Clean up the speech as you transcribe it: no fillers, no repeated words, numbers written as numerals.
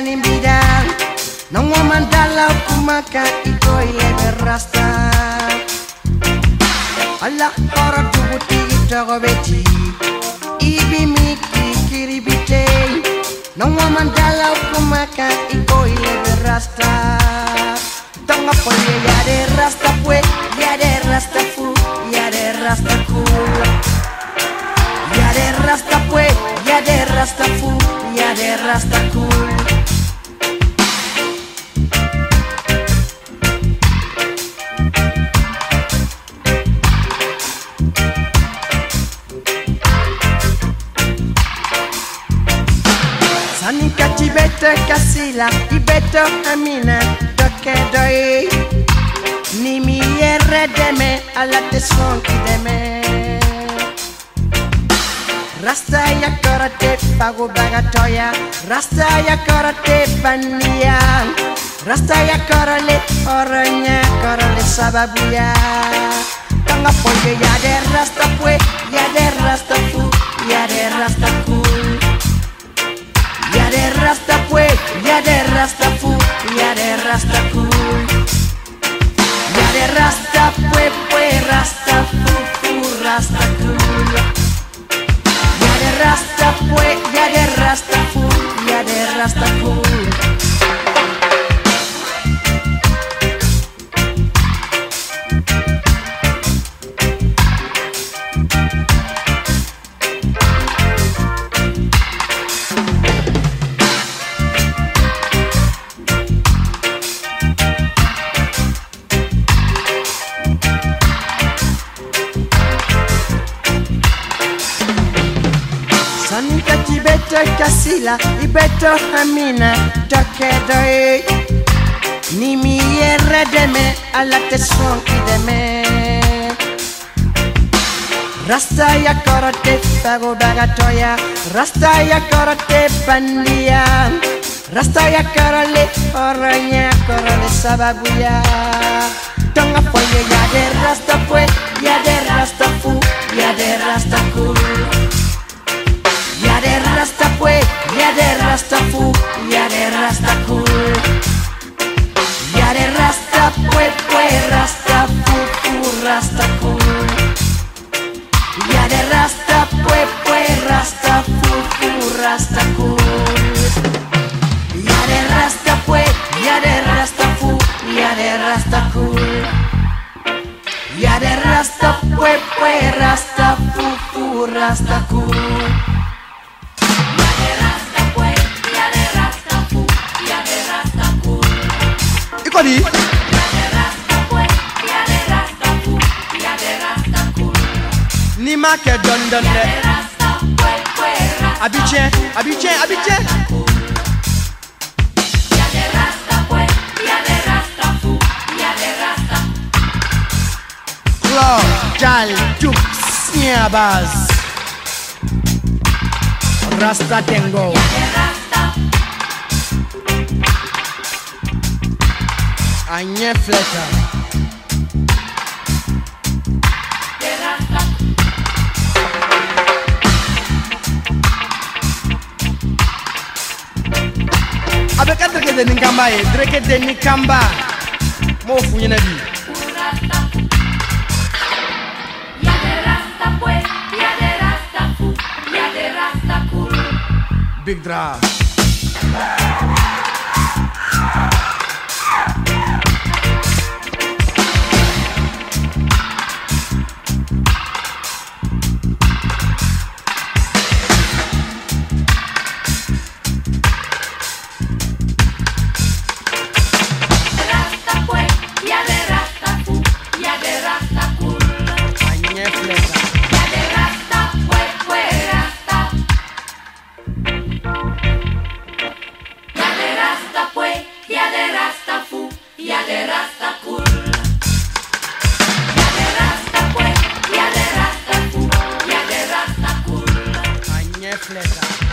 nimbida no mandala kumaka iko ile rasta Allah ora tubuti itogobeti ibi miki kiribite no mandala kumaka iko ile rasta tanga poye ya de rasta pue ya de rasta fu ya de rasta cool ya de rasta pue ya de rasta fu ya de rasta cool Sanika tibeta kasila ibeto amina doke doi ni mi deme alla teson deme Rasta ya karate pago bagatoya Rasta ya karate bania Rasta ya karale oranya karale sababuya Tanga poye ya de rasta pue ya de rasta fu ya de rasta cool Ya de rasta pue ya de rasta fu ya de rasta cool Ya de rasta pue rasta fu rasta cool Ya de rasta pue ya de rasta fu ya de rasta cool Sanika tibeta kasila ibeto amina toke doi ni mi deme alla teson deme Rasta ya karate pago bagatoya Rasta ya karate bandia Rasta ya karale oranya karale sababuya Tonga poye ya de rasta pue ya de rasta fu ya de rasta cool Ya de rasta pue, ya de rasta fu, ya de rasta cool Ya de rasta pue, rasta fu, rasta cool Ya de rasta pue, rasta fu, rasta cool Ya de rasta pue, ya de rasta fu, ya de rasta cool Ya de rasta pue, rasta fu, rasta cool Ikodi Ya de rasta pue, ya de rasta fu, ya de rasta cool ni make don don Ya de de rasta pue, rasta Abidjan Ya de rasta pue, ya de rasta fu, ya de rasta Claw Jal Juk Sniabaz Rasta Tengo Ya de rasta Anye Fleta De rasta Abeka dreke de Nikamba dreke de Nikamba Mo funyena bi rasta Ya de rasta pue, ya de rasta fu, ya de rasta cool Big Draw Rasta pue, ya de rasta fu, ya de rasta cool Anye Fleta Ya de rasta pue, rasta Ya de rasta pue, ya de rasta fu, ya de rasta cool Ya de rasta pue, ya de rasta fu, ya de rasta cool Anye Fleta